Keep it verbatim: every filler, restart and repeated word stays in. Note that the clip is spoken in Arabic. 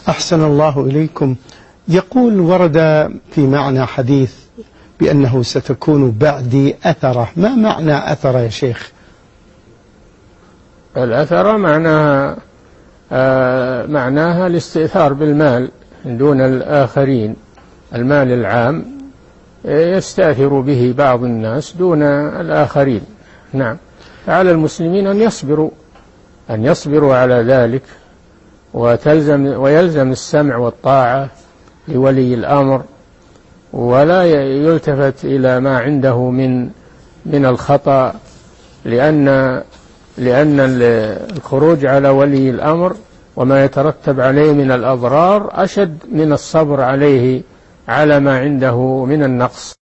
أحسن الله إليكم. يقول ورد في معنى حديث بأنه ستكون بعدي أثرة، ما معنى أثرة يا شيخ؟ الأثرة معناها آه معناها الاستئثار بالمال دون الآخرين، المال العام يستأثر به بعض الناس دون الآخرين. نعم، فعلى المسلمين أن يصبروا أن يصبروا على ذلك، وتلزم ويلزم السمع والطاعة لولي الأمر، ولا يلتفت إلى ما عنده من من الخطأ، لأن لأن الخروج على ولي الأمر وما يترتب عليه من الأضرار أشد من الصبر عليه على ما عنده من النقص.